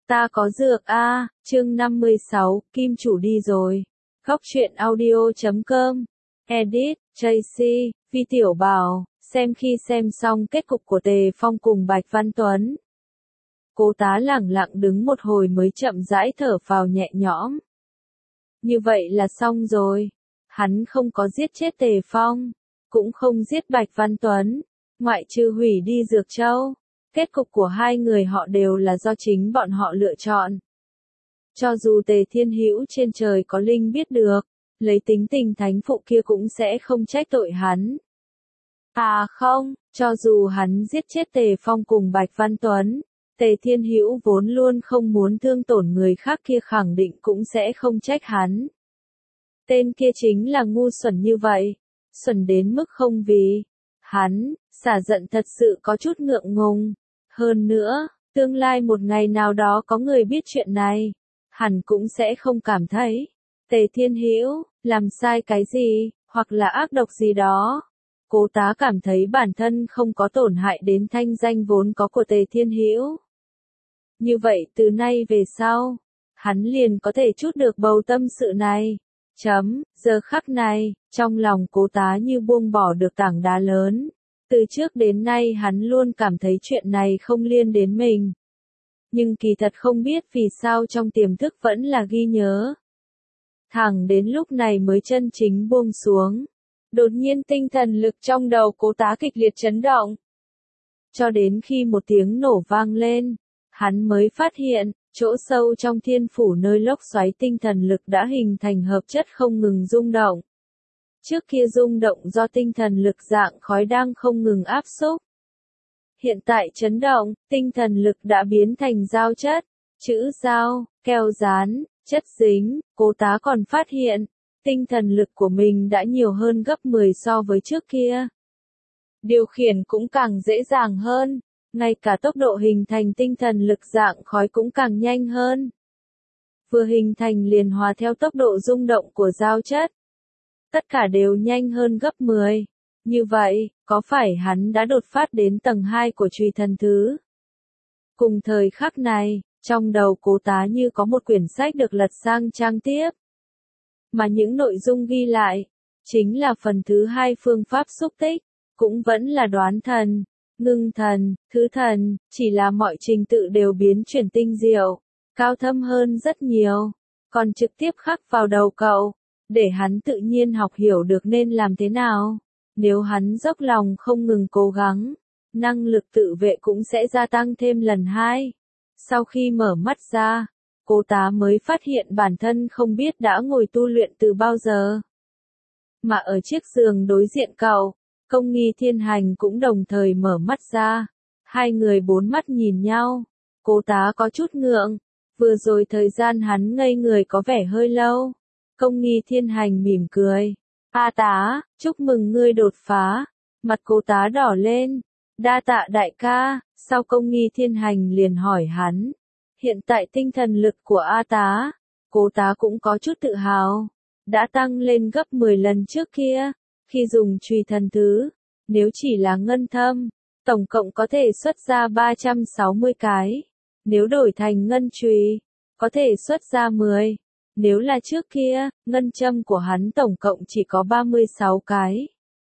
Ta có dược a, chương 56, Kim chủ đi rồi. Góc truyện audio.com. Edit, Tracy, Vi Tiểu Bảo, xem khi xem xong kết cục của Tề Phong cùng Bạch Văn Tuấn. Cố tá lẳng lặng đứng một hồi mới chậm rãi thở phào nhẹ nhõm. Như vậy là xong rồi. Hắn không có giết chết Tề Phong, cũng không giết Bạch Văn Tuấn, ngoại trừ hủy đi Dược Châu. Kết cục của hai người họ đều là do chính bọn họ lựa chọn. Cho dù Tề Thiên Hữu trên trời có linh biết được, lấy tính tình thánh phụ kia cũng sẽ không trách tội hắn. À không, cho dù hắn giết chết Tề Phong cùng Bạch Văn Tuấn, Tề Thiên Hữu vốn luôn không muốn thương tổn người khác kia khẳng định cũng sẽ không trách hắn. Tên kia chính là ngu xuẩn như vậy, xuẩn đến mức không vì. Hắn, xả giận thật sự có chút ngượng ngùng. Hơn nữa, tương lai một ngày nào đó có người biết chuyện này, hẳn cũng sẽ không cảm thấy Tề Thiên Hữu làm sai cái gì, hoặc là ác độc gì đó. Cố tá cảm thấy bản thân không có tổn hại đến thanh danh vốn có của Tề Thiên Hữu. Như vậy từ nay về sau, hắn liền có thể trút được bầu tâm sự này. Giờ khắc này, trong lòng cố tá như buông bỏ được tảng đá lớn. Từ trước đến nay hắn luôn cảm thấy chuyện này không liên đến mình. Nhưng kỳ thật không biết vì sao trong tiềm thức vẫn là ghi nhớ. Thẳng đến lúc này mới chân chính buông xuống. Đột nhiên tinh thần lực trong đầu cố tá kịch liệt chấn động. Cho đến khi một tiếng nổ vang lên, hắn mới phát hiện, chỗ sâu trong thiên phủ nơi lốc xoáy tinh thần lực đã hình thành hợp chất không ngừng rung động. Trước kia rung động do tinh thần lực dạng khói đang không ngừng áp xúc. Hiện tại chấn động, tinh thần lực đã biến thành giao chất, chữ giao, keo dán, chất dính. Cố tá còn phát hiện, tinh thần lực của mình đã nhiều hơn gấp 10 so với trước kia. Điều khiển cũng càng dễ dàng hơn, ngay cả tốc độ hình thành tinh thần lực dạng khói cũng càng nhanh hơn. Vừa hình thành liền hòa theo tốc độ rung động của giao chất. Tất cả đều nhanh hơn gấp 10. Như vậy, có phải hắn đã đột phát đến tầng 2 của Chùy Thần Thứ? Cùng thời khắc này, trong đầu cố tá như có một quyển sách được lật sang trang tiếp. Mà những nội dung ghi lại, chính là phần thứ 2 phương pháp xúc tích, cũng vẫn là đoán thần, ngưng thần, thứ thần, chỉ là mọi trình tự đều biến chuyển tinh diệu, cao thâm hơn rất nhiều, còn trực tiếp khắc vào đầu cậu, để hắn tự nhiên học hiểu được nên làm thế nào. Nếu hắn dốc lòng không ngừng cố gắng, năng lực tự vệ cũng sẽ gia tăng thêm lần 2. Sau khi mở mắt ra, cố tá mới phát hiện bản thân không biết đã ngồi tu luyện từ bao giờ. Mà ở chiếc giường đối diện cậu, Công Nghi Thiên Hành cũng đồng thời mở mắt ra. Hai người bốn mắt nhìn nhau. Cố tá có chút ngượng. Vừa rồi thời gian hắn ngây người có vẻ hơi lâu. Công Nghi Thiên Hành mỉm cười. A tá, chúc mừng ngươi đột phá. Mặt cố tá đỏ lên. Đa tạ đại ca. Sau Công Nghi Thiên Hành liền hỏi hắn. Hiện tại tinh thần lực của A tá. Cố tá cũng có chút tự hào. Đã tăng lên gấp 10 lần trước kia. Khi dùng Chùy Thần Thứ, nếu chỉ là ngân thâm, tổng cộng có thể xuất ra 360 cái. Nếu đổi thành ngân chùy, có thể xuất ra 10. Nếu là trước kia, ngân châm của hắn tổng cộng chỉ có 36 cái.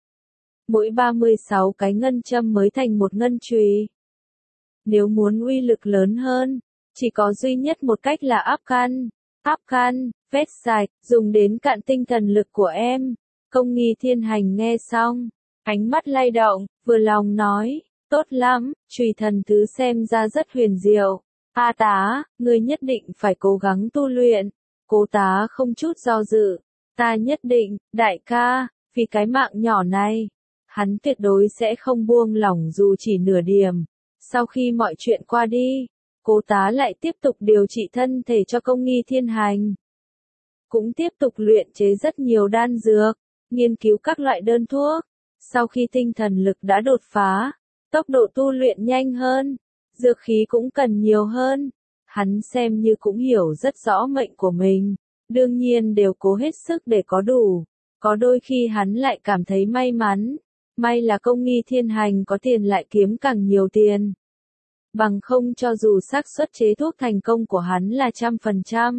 Mỗi 36 cái ngân châm mới thành một ngân chùy. Nếu muốn uy lực lớn hơn, chỉ có duy nhất một cách là áp căn. Áp căn, vết sạch, dùng đến cạn tinh thần lực của em. Công Nghi Thiên Hành nghe xong, ánh mắt lay động, vừa lòng nói, tốt lắm, Chùy Thần Thứ xem ra rất huyền diệu. A tá, ngươi nhất định phải cố gắng tu luyện. Cố tá không chút do dự, ta nhất định, đại ca, vì cái mạng nhỏ này, hắn tuyệt đối sẽ không buông lỏng dù chỉ nửa điểm. Sau khi mọi chuyện qua đi, cố tá lại tiếp tục điều trị thân thể cho Công Nghi Thiên Hành. Cũng tiếp tục luyện chế rất nhiều đan dược, nghiên cứu các loại đơn thuốc. Sau khi tinh thần lực đã đột phá, tốc độ tu luyện nhanh hơn, dược khí cũng cần nhiều hơn. Hắn xem như cũng hiểu rất rõ mệnh của mình, đương nhiên đều cố hết sức để có đủ. Có đôi khi hắn lại cảm thấy may mắn, may là Công Nghi Thiên Hành có tiền lại kiếm càng nhiều tiền. Bằng không cho dù xác suất chế thuốc thành công của hắn là 100%.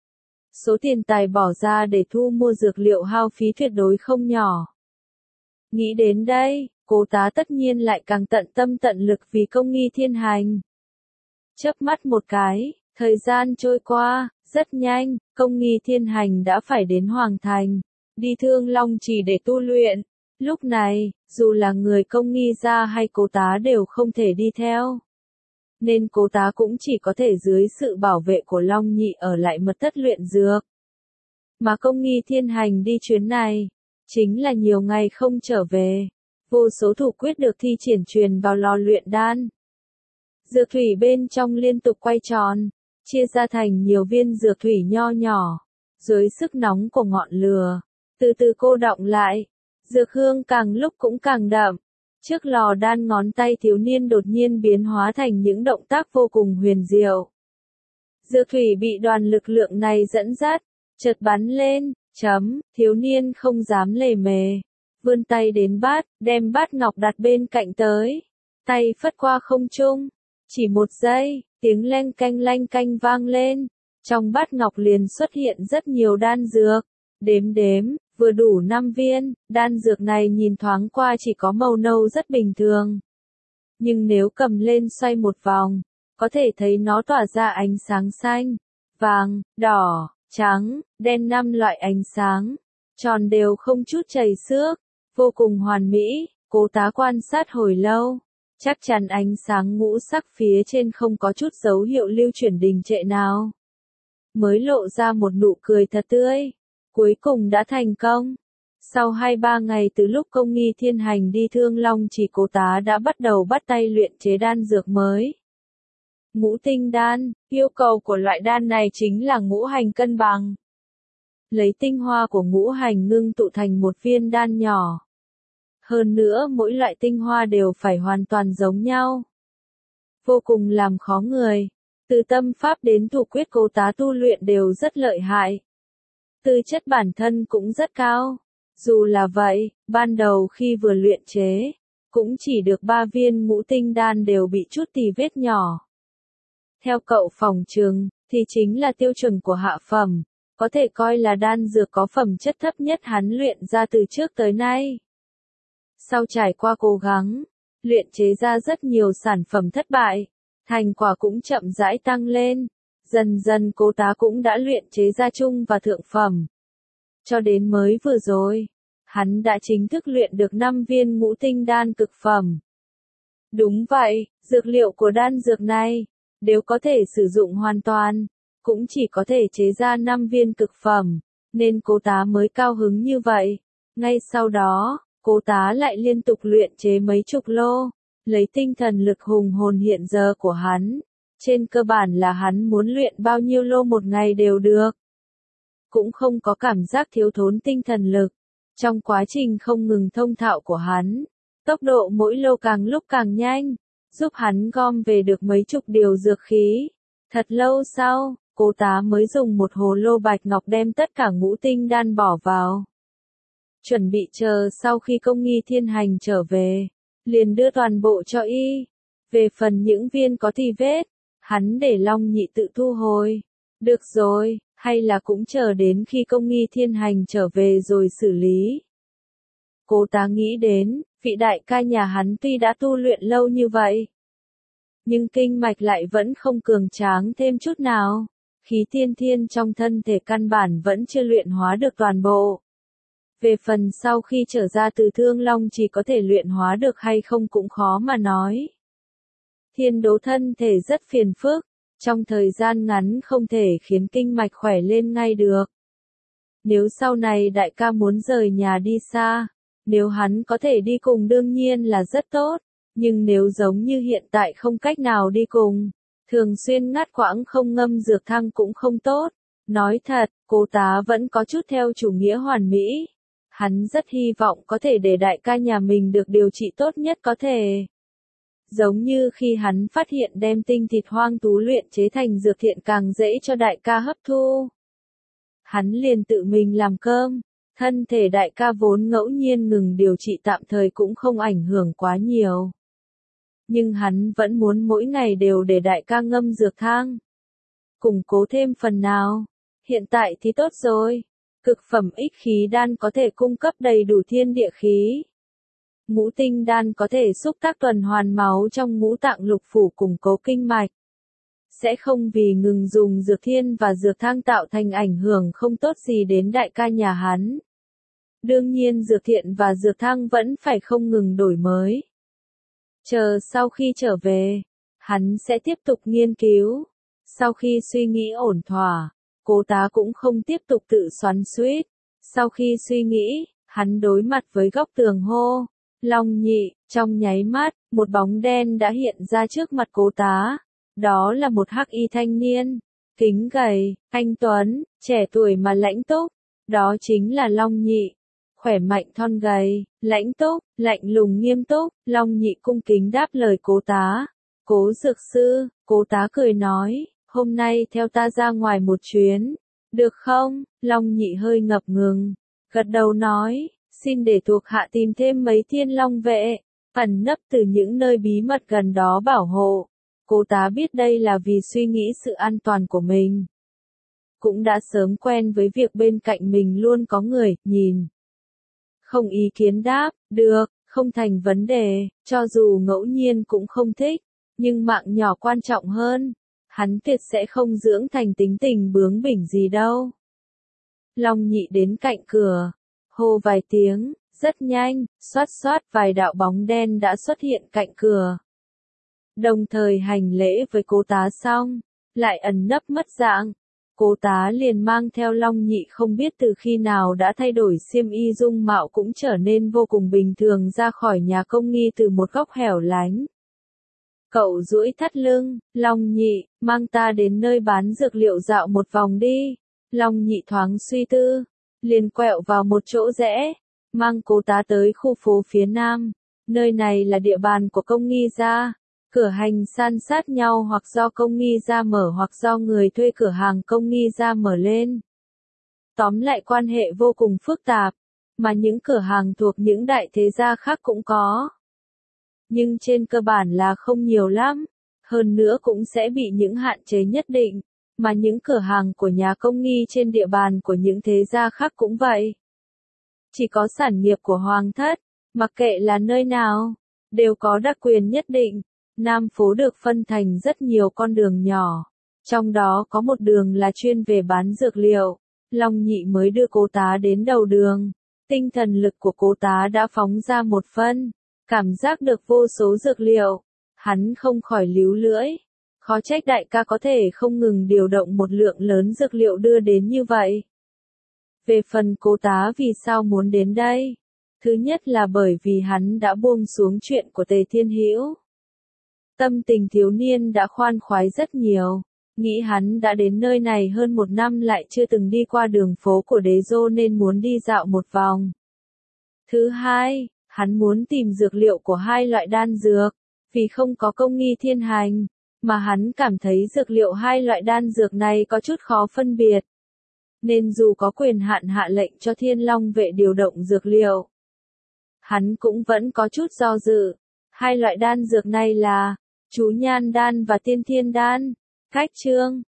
Số tiền tài bỏ ra để thu mua dược liệu hao phí tuyệt đối không nhỏ. Nghĩ đến đây, Cố Tá tất nhiên lại càng tận tâm tận lực vì công nghi thiên hành. Chớp mắt một cái, thời gian trôi qua, rất nhanh, công nghi thiên hành đã phải đến Hoàng Thành, đi Thương Long Chỉ để tu luyện. Lúc này, dù là người công nghi gia hay Cố Tá đều không thể đi theo. Nên Cố Tá cũng chỉ có thể dưới sự bảo vệ của Long Nhị ở lại mật thất luyện dược. Mà công nghi thiên hành đi chuyến này, chính là nhiều ngày không trở về. Vô số thủ quyết được thi triển truyền vào lò luyện đan. Dược thủy bên trong liên tục quay tròn, chia ra thành nhiều viên dược thủy nho nhỏ. Dưới sức nóng của ngọn lửa, từ từ cô đọng lại. Dược hương càng lúc cũng càng đậm. Trước lò đan ngón tay thiếu niên đột nhiên biến hóa thành những động tác vô cùng huyền diệu. Dược thủy bị đoàn lực lượng này dẫn dắt, chợt bắn lên, thiếu niên không dám lề mề. Vươn tay đến bát, đem bát ngọc đặt bên cạnh tới. Tay phất qua không trung. Chỉ một giây, tiếng lanh canh vang lên. Trong bát ngọc liền xuất hiện rất nhiều đan dược. Đếm, vừa đủ 5 viên, đan dược này nhìn thoáng qua chỉ có màu nâu rất bình thường. Nhưng nếu cầm lên xoay một vòng, có thể thấy nó tỏa ra ánh sáng xanh, vàng, đỏ, trắng, đen 5 loại ánh sáng, tròn đều không chút chảy xước, vô cùng hoàn mỹ. Cố Tá quan sát hồi lâu, chắc chắn ánh sáng ngũ sắc phía trên không có chút dấu hiệu lưu chuyển đình trệ nào. Mới lộ ra một nụ cười thật tươi. Cuối cùng đã thành công. Sau 2-3 ngày từ lúc công nghi thiên hành đi Thương Long Chỉ, Cố Tá đã bắt đầu bắt tay luyện chế đan dược mới. Ngũ tinh đan, yêu cầu của loại đan này chính là ngũ hành cân bằng. Lấy tinh hoa của ngũ hành ngưng tụ thành một viên đan nhỏ. Hơn nữa mỗi loại tinh hoa đều phải hoàn toàn giống nhau. Vô cùng làm khó người. Từ tâm pháp đến thủ quyết Cố Tá tu luyện đều rất lợi hại. Tư chất bản thân cũng rất cao. Dù là vậy, ban đầu khi vừa luyện chế, cũng chỉ được 3 viên ngũ tinh đan đều bị chút tì vết nhỏ. Theo cậu phỏng chừng, thì chính là tiêu chuẩn của hạ phẩm, có thể coi là đan dược có phẩm chất thấp nhất hắn luyện ra từ trước tới nay. Sau trải qua cố gắng, luyện chế ra rất nhiều sản phẩm thất bại, thành quả cũng chậm rãi tăng lên. Dần dần Cố Tá cũng đã luyện chế ra trung và thượng phẩm. Cho đến mới vừa rồi, hắn đã chính thức luyện được 5 viên ngũ tinh đan cực phẩm. Đúng vậy, dược liệu của đan dược này, đều có thể sử dụng hoàn toàn, cũng chỉ có thể chế ra 5 viên cực phẩm, nên Cố Tá mới cao hứng như vậy. Ngay sau đó, Cố Tá lại liên tục luyện chế mấy chục lô, lấy tinh thần lực hùng hồn hiện giờ của hắn. Trên cơ bản là hắn muốn luyện bao nhiêu lô một ngày đều được. Cũng không có cảm giác thiếu thốn tinh thần lực. Trong quá trình không ngừng thông thạo của hắn, tốc độ mỗi lô càng lúc càng nhanh, giúp hắn gom về được mấy chục điều dược khí. Thật lâu sau, Cố Tá mới dùng một hồ lô bạch ngọc đem tất cả ngũ tinh đan bỏ vào. Chuẩn bị chờ sau khi công nghi thiên hành trở về, liền đưa toàn bộ cho y. Về phần những viên có tì vết, hắn để Long Nhị tự thu hồi. Được rồi, hay là cũng chờ đến khi công nghi thiên hành trở về rồi xử lý. Cố Tá nghĩ đến, vị đại ca nhà hắn tuy đã tu luyện lâu như vậy, nhưng kinh mạch lại vẫn không cường tráng thêm chút nào. Khí tiên thiên trong thân thể căn bản vẫn chưa luyện hóa được toàn bộ. Về phần sau khi trở ra từ Thương Long chỉ có thể luyện hóa được hay không cũng khó mà nói. Thiên đố thân thể rất phiền phức, trong thời gian ngắn không thể khiến kinh mạch khỏe lên ngay được. Nếu sau này đại ca muốn rời nhà đi xa, nếu hắn có thể đi cùng đương nhiên là rất tốt, nhưng nếu giống như hiện tại không cách nào đi cùng, thường xuyên ngắt quãng không ngâm dược thăng cũng không tốt. Nói thật, Cố Tá vẫn có chút theo chủ nghĩa hoàn mỹ. Hắn rất hy vọng có thể để đại ca nhà mình được điều trị tốt nhất có thể. Giống như khi hắn phát hiện đem tinh thịt hoang thú luyện chế thành dược thiện càng dễ cho đại ca hấp thu. Hắn liền tự mình làm cơm, thân thể đại ca vốn ngẫu nhiên ngừng điều trị tạm thời cũng không ảnh hưởng quá nhiều. Nhưng hắn vẫn muốn mỗi ngày đều để đại ca ngâm dược thang. Củng cố thêm phần nào. Hiện tại thì tốt rồi. Cực phẩm ích khí đan có thể cung cấp đầy đủ thiên địa khí. Ngũ tinh đan có thể xúc tác tuần hoàn máu trong ngũ tạng lục phủ củng cố kinh mạch. Sẽ không vì ngừng dùng dược thiên và dược thang tạo thành ảnh hưởng không tốt gì đến đại ca nhà hắn. Đương nhiên dược thiện và dược thang vẫn phải không ngừng đổi mới. Chờ sau khi trở về, hắn sẽ tiếp tục nghiên cứu. Sau khi suy nghĩ ổn thỏa, Cố Tá cũng không tiếp tục tự xoắn xuýt. Sau khi suy nghĩ, hắn đối mặt với góc tường hô. Long Nhị, trong nháy mắt, một bóng đen đã hiện ra trước mặt Cố Tá. Đó là một hắc y thanh niên, kính gầy, anh tuấn, trẻ tuổi mà lãnh túc. Đó chính là Long Nhị. Khỏe mạnh thon gầy, lãnh túc, lạnh lùng nghiêm túc. Long Nhị cung kính đáp lời Cố Tá. Cố dược sư, Cố Tá cười nói, hôm nay theo ta ra ngoài một chuyến, được không? Long Nhị hơi ngập ngừng, gật đầu nói, xin để thuộc hạ tìm thêm mấy thiên long vệ, ẩn nấp từ những nơi bí mật gần đó bảo hộ. Cố Tá biết đây là vì suy nghĩ sự an toàn của mình. Cũng đã sớm quen với việc bên cạnh mình luôn có người, nhìn. Không ý kiến đáp, được, không thành vấn đề, cho dù ngẫu nhiên cũng không thích, nhưng mạng nhỏ quan trọng hơn. Hắn tuyệt sẽ không dưỡng thành tính tình bướng bỉnh gì đâu. Long Nhị đến cạnh cửa, hô vài tiếng, rất nhanh, xoát xoát vài đạo bóng đen đã xuất hiện cạnh cửa. Đồng thời hành lễ với Cố Tá xong, lại ẩn nấp mất dạng. Cố Tá liền mang theo Long Nhị không biết từ khi nào đã thay đổi xiêm y dung mạo cũng trở nên vô cùng bình thường ra khỏi nhà công nghi từ một góc hẻo lánh. Cậu duỗi thắt lưng, Long Nhị, mang ta đến nơi bán dược liệu dạo một vòng đi. Long Nhị thoáng suy tư, liền quẹo vào một chỗ rẽ, mang Cố Tá tới khu phố phía nam. Nơi này là địa bàn của công nghi gia. Cửa hàng san sát nhau hoặc do công nghi gia mở hoặc do người thuê cửa hàng công nghi gia mở lên. Tóm lại quan hệ vô cùng phức tạp, mà những cửa hàng thuộc những đại thế gia khác cũng có. Nhưng trên cơ bản là không nhiều lắm, hơn nữa cũng sẽ bị những hạn chế nhất định, mà những cửa hàng của nhà công nghi trên địa bàn của những thế gia khác cũng vậy. Chỉ có sản nghiệp của Hoàng thất, mặc kệ là nơi nào, đều có đặc quyền nhất định. Nam phố được phân thành rất nhiều con đường nhỏ, trong đó có một đường là chuyên về bán dược liệu. Long Nhị mới đưa Cố Tá đến đầu đường, tinh thần lực của Cố Tá đã phóng ra một phân, cảm giác được vô số dược liệu, hắn không khỏi líu lưỡi, khó trách đại ca có thể không ngừng điều động một lượng lớn dược liệu đưa đến như vậy. Về phần Cố Tá vì sao muốn đến đây? Thứ nhất là bởi vì hắn đã buông xuống chuyện của Tề Thiên Hữu. Tâm tình thiếu niên đã khoan khoái rất nhiều, nghĩ hắn đã đến nơi này hơn một năm lại chưa từng đi qua đường phố của Đế Đô nên muốn đi dạo một vòng. Thứ hai, hắn muốn tìm dược liệu của hai loại đan dược, vì không có công nghi thiên hành, mà hắn cảm thấy dược liệu hai loại đan dược này có chút khó phân biệt. Nên dù có quyền hạn hạ lệnh cho Thiên Long vệ điều động dược liệu, hắn cũng vẫn có chút do dự. Hai loại đan dược này là Chú Nhan đan và Tiên Thiên đan. Cách chương